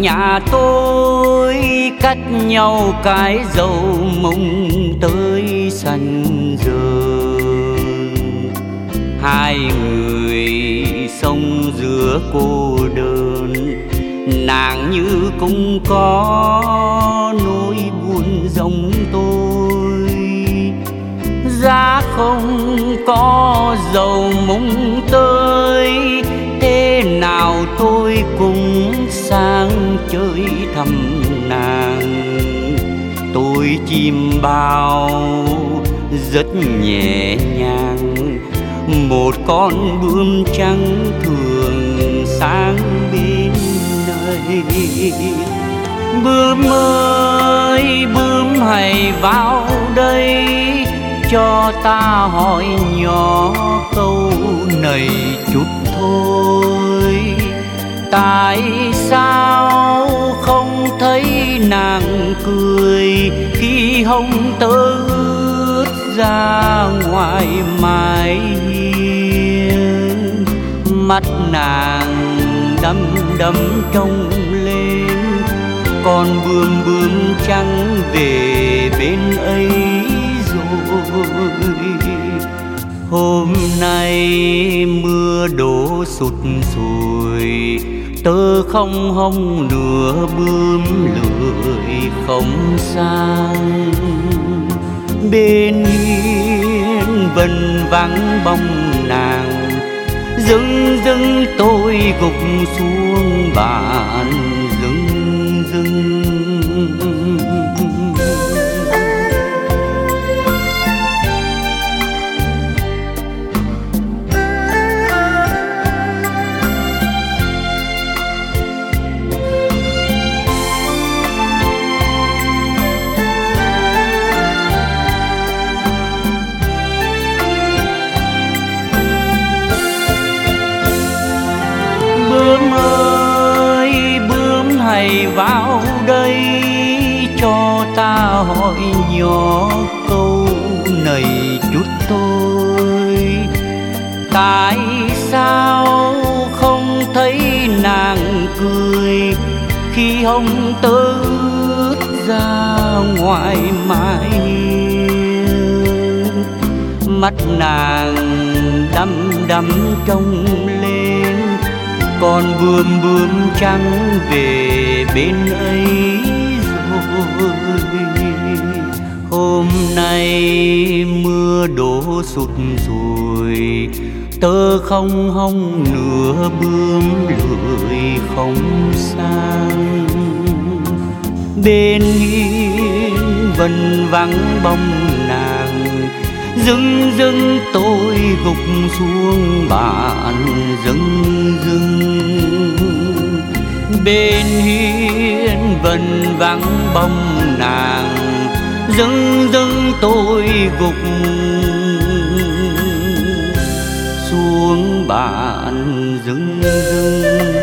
nhà tôi cách nhau cái dầu mông tới sân rơi. Hai người sống giữa cô đơn, nàng như cũng có nỗi buồn giống tôi. Giá không có dầu mông tới, thế nào tôi cũng sang chơi thăm nàng. Tôi chim bao rất nhẹ nhàng, một con bướm trắng thường sáng bên này. Bướm ơi bướm hãy vào đây, cho ta hỏi nhỏ câu này chút thôi. Tại sao không thấy nàng cười khi hông tơ ướt ra ngoài mái hiên? Mắt nàng đăm đăm trông lên, con bướm trắng về bên ấy rồi. Hôm nay mưa đổ sụt sùi, tơ không hông nửa bướm lười không sang. Bên hiên vần vắng bóng nàng, dưng dưng tôi gục xuống bàn dưng dưng. Bướm ơi bướm hãy vào đây, cho ta hỏi nhỏ câu này chút thôi. Tại sao không thấy nàng cười khi hông tơ ướt ra ngoài mái hiên? Mắt nàng đăm đăm trông lên, con bướm trắng về bên ấy rồi. Hôm nay mưa đổ sụt sùi, tơ không hông nửa bướm lười không sang. Bên hiên vần vắng bóng nàng, dưng dưng tôi gục xuống bàn dưng dưng. Bên hiên vần vắng bóng nàng, dưng dưng tôi gục xuống bàn dưng dưng.